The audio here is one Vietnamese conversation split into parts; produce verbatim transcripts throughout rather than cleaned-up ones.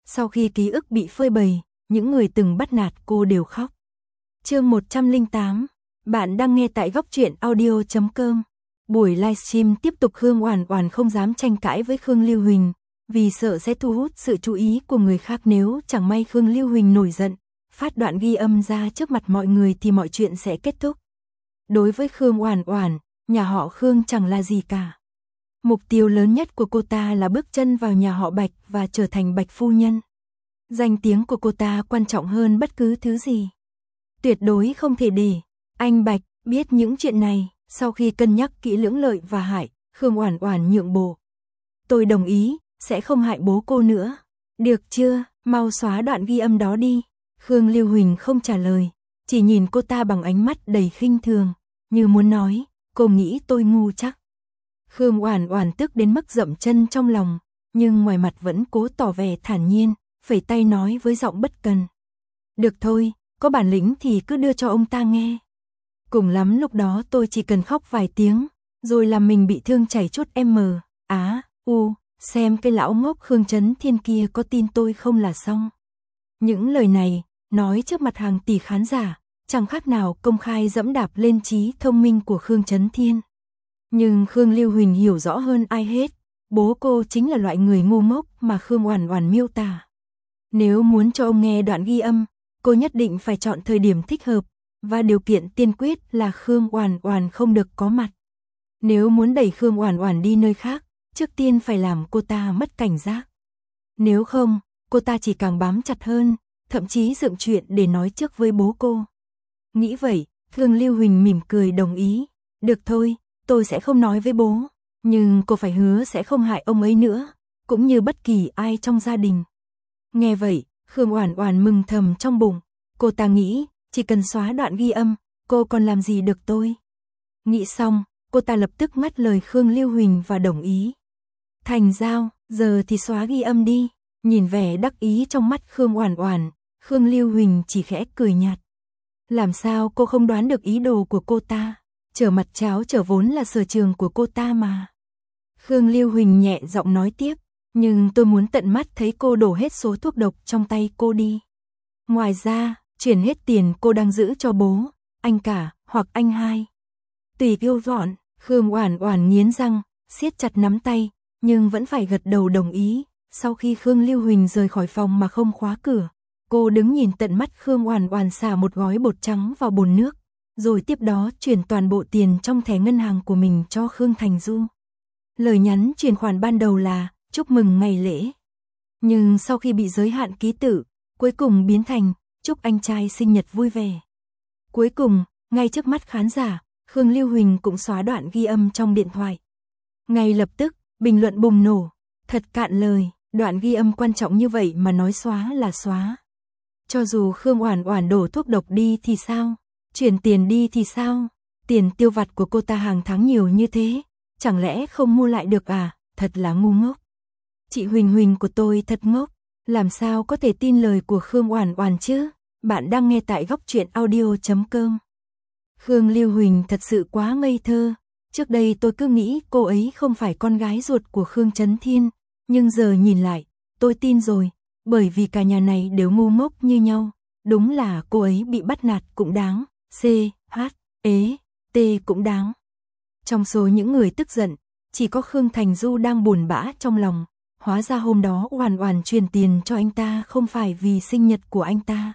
Sau khi ký ức bị phơi bày, những người từng bắt nạt cô đều khóc. Chương một trăm lẻ tám, bạn đang nghe tại góc truyện audio chấm com. Buổi livestream tiếp tục, Khương Oản Oản không dám tranh cãi với Khương Lưu Huỳnh, vì sợ sẽ thu hút sự chú ý của người khác. Nếu chẳng may Khương Lưu Huỳnh nổi giận, phát đoạn ghi âm ra trước mặt mọi người thì mọi chuyện sẽ kết thúc. Đối với Khương Oản Oản, nhà họ Khương chẳng là gì cả. Mục tiêu lớn nhất của cô ta là bước chân vào nhà họ Bạch và trở thành Bạch phu nhân. Danh tiếng của cô ta quan trọng hơn bất cứ thứ gì. Tuyệt đối không thể để anh Bạch biết những chuyện này. Sau khi cân nhắc kỹ lưỡng lợi và hại, Khương Oản Oản nhượng bộ. Tôi đồng ý, sẽ không hại bố cô nữa. Được chưa, mau xóa đoạn ghi âm đó đi. Khương Lưu Huỳnh không trả lời, chỉ nhìn cô ta bằng ánh mắt đầy khinh thường, như muốn nói, cô nghĩ tôi ngu chắc. Khương Oản Oản tức đến mức dậm chân trong lòng, nhưng ngoài mặt vẫn cố tỏ vẻ thản nhiên, phẩy tay nói với giọng bất cần. Được thôi, có bản lĩnh thì cứ đưa cho ông ta nghe. Cùng lắm lúc đó tôi chỉ cần khóc vài tiếng, rồi làm mình bị thương chảy chút m, á, u, xem cái lão ngốc Khương Chấn Thiên kia có tin tôi không là xong. Những lời này, nói trước mặt hàng tỷ khán giả, chẳng khác nào công khai dẫm đạp lên trí thông minh của Khương Chấn Thiên. Nhưng Khương Lưu Huỳnh hiểu rõ hơn ai hết, bố cô chính là loại người ngu ngốc mà Khương Oản Oản miêu tả. Nếu muốn cho ông nghe đoạn ghi âm, cô nhất định phải chọn thời điểm thích hợp, và điều kiện tiên quyết là Khương Oản Oản không được có mặt. Nếu muốn đẩy Khương Oản Oản đi nơi khác, trước tiên phải làm cô ta mất cảnh giác. Nếu không, cô ta chỉ càng bám chặt hơn, thậm chí dựng chuyện để nói trước với bố cô. Nghĩ vậy, Khương Lưu Huỳnh mỉm cười đồng ý. Được thôi, tôi sẽ không nói với bố, nhưng cô phải hứa sẽ không hại ông ấy nữa, cũng như bất kỳ ai trong gia đình. Nghe vậy, Khương Oản Oản mừng thầm trong bụng, cô ta nghĩ, chỉ cần xóa đoạn ghi âm, cô còn làm gì được tôi. Nghĩ xong, cô ta lập tức ngắt lời Khương Lưu Huỳnh và đồng ý. Thành giao, giờ thì xóa ghi âm đi. Nhìn vẻ đắc ý trong mắt Khương Oản Oản, Khương Lưu Huỳnh chỉ khẽ cười nhạt. Làm sao cô không đoán được ý đồ của cô ta? Trở mặt cháo trở vốn là sở trường của cô ta mà. Khương Lưu Huỳnh nhẹ giọng nói tiếp, nhưng tôi muốn tận mắt thấy cô đổ hết số thuốc độc trong tay cô đi. Ngoài ra, chuyển hết tiền cô đang giữ cho bố, anh cả, hoặc anh hai. Tùy yêu dọn, Khương Oản Oản nghiến răng, siết chặt nắm tay, nhưng vẫn phải gật đầu đồng ý. Sau khi Khương Lưu Huỳnh rời khỏi phòng mà không khóa cửa, cô đứng nhìn tận mắt Khương Oản Oản xả một gói bột trắng vào bồn nước, rồi tiếp đó chuyển toàn bộ tiền trong thẻ ngân hàng của mình cho Khương Thành Du. Lời nhắn chuyển khoản ban đầu là chúc mừng ngày lễ, nhưng sau khi bị giới hạn ký tự, cuối cùng biến thành chúc anh trai sinh nhật vui vẻ. Cuối cùng, ngay trước mắt khán giả, Khương Lưu Huỳnh cũng xóa đoạn ghi âm trong điện thoại. Ngay lập tức, bình luận bùng nổ, thật cạn lời, đoạn ghi âm quan trọng như vậy mà nói xóa là xóa. Cho dù Khương Oản Oản đổ thuốc độc đi thì sao? Chuyển tiền đi thì sao? Tiền tiêu vặt của cô ta hàng tháng nhiều như thế, chẳng lẽ không mua lại được à? Thật là ngu ngốc. Chị Huỳnh Huỳnh của tôi thật ngốc, làm sao có thể tin lời của Khương Oản Oản chứ? Bạn đang nghe tại góc truyện audio chấm com. Khương Lưu Huỳnh thật sự quá ngây thơ. Trước đây tôi cứ nghĩ cô ấy không phải con gái ruột của Khương Chấn Thiên, nhưng giờ nhìn lại, tôi tin rồi, bởi vì cả nhà này đều ngu ngốc như nhau. Đúng là cô ấy bị bắt nạt cũng đáng, C, H, E, T cũng đáng. Trong số những người tức giận, chỉ có Khương Thành Du đang buồn bã trong lòng. Hóa ra hôm đó Oản Oản truyền tiền cho anh ta không phải vì sinh nhật của anh ta.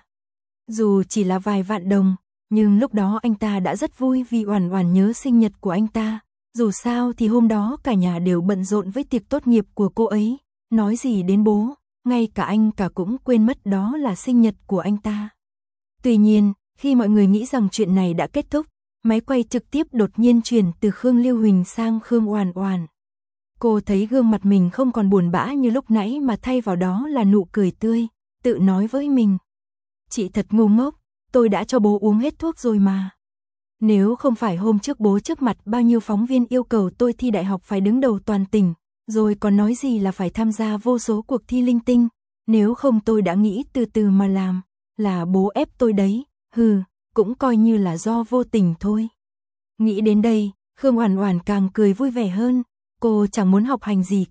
Dù chỉ là vài vạn đồng, nhưng lúc đó anh ta đã rất vui vì Oản Oản nhớ sinh nhật của anh ta. Dù sao thì hôm đó cả nhà đều bận rộn với tiệc tốt nghiệp của cô ấy, nói gì đến bố, ngay cả anh cả cũng quên mất đó là sinh nhật của anh ta. Tuy nhiên, khi mọi người nghĩ rằng chuyện này đã kết thúc, máy quay trực tiếp đột nhiên chuyển từ Khương Lưu Huỳnh sang Khương Oản Oản. Cô thấy gương mặt mình không còn buồn bã như lúc nãy mà thay vào đó là nụ cười tươi, tự nói với mình. Chị thật ngu ngốc, tôi đã cho bố uống hết thuốc rồi mà. Nếu không phải hôm trước bố trước mặt bao nhiêu phóng viên yêu cầu tôi thi đại học phải đứng đầu toàn tỉnh, rồi còn nói gì là phải tham gia vô số cuộc thi linh tinh, nếu không tôi đã nghĩ từ từ mà làm, là bố ép tôi đấy, hừ, cũng coi như là do vô tình thôi. Nghĩ đến đây, Khương Oản Oản càng cười vui vẻ hơn, cô chẳng muốn học hành gì cả,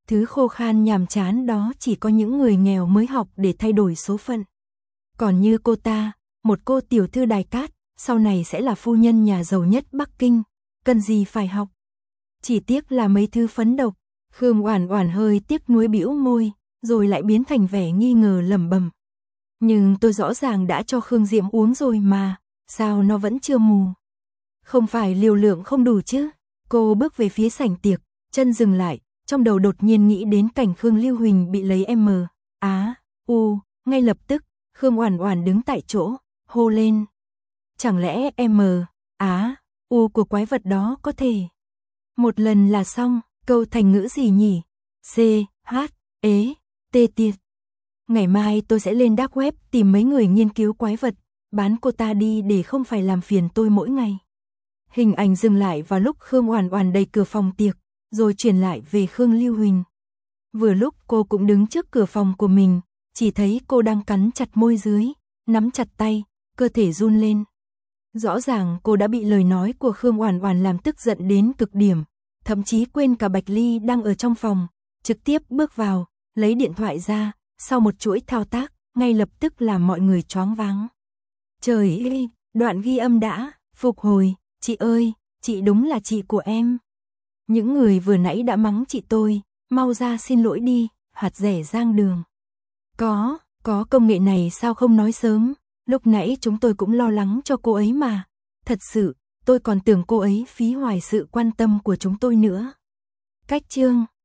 Thứ khô khan nhàm chán đó chỉ có những người nghèo mới học để thay đổi số phận. Còn như cô ta, một cô tiểu thư Đài Cát, sau này sẽ là phu nhân nhà giàu nhất Bắc Kinh, cần gì phải học. Chỉ tiếc là mấy thứ phấn độc. Khương Oản Oản hơi tiếc nuối bĩu môi, rồi lại biến thành vẻ nghi ngờ lẩm bẩm. Nhưng tôi rõ ràng đã cho Khương Diễm uống rồi mà, sao nó vẫn chưa mù? Không phải liều lượng không đủ chứ? Cô bước về phía sảnh tiệc, chân dừng lại, trong đầu đột nhiên nghĩ đến cảnh Khương Lưu Huỳnh bị lấy M, Á, U, ngay lập tức, Khương Oản Oản đứng tại chỗ, hô lên. Chẳng lẽ M, Á, U của quái vật đó có thể một lần là xong, câu thành ngữ gì nhỉ? C, H, ế, T tiệt. Ngày mai tôi sẽ lên dark web tìm mấy người nghiên cứu quái vật, bán cô ta đi để không phải làm phiền tôi mỗi ngày. Hình ảnh dừng lại vào lúc Khương Oản Oản đẩy cửa phòng tiệc, rồi chuyển lại về Khương Lưu Huỳnh. Vừa lúc cô cũng đứng trước cửa phòng của mình, chỉ thấy cô đang cắn chặt môi dưới, nắm chặt tay, cơ thể run lên. Rõ ràng cô đã bị lời nói của Khương Oản Oản làm tức giận đến cực điểm, thậm chí quên cả Bạch Ly đang ở trong phòng, trực tiếp bước vào, lấy điện thoại ra, sau một chuỗi thao tác, ngay lập tức làm mọi người choáng váng. Trời ơi, đoạn ghi âm đã phục hồi, chị ơi, chị đúng là chị của em. Những người vừa nãy đã mắng chị tôi, mau ra xin lỗi đi, hạt rẻ giang đường. Có, có công nghệ này sao không nói sớm, lúc nãy chúng tôi cũng lo lắng cho cô ấy mà. Thật sự, tôi còn tưởng cô ấy phí hoài sự quan tâm của chúng tôi nữa. Cách chương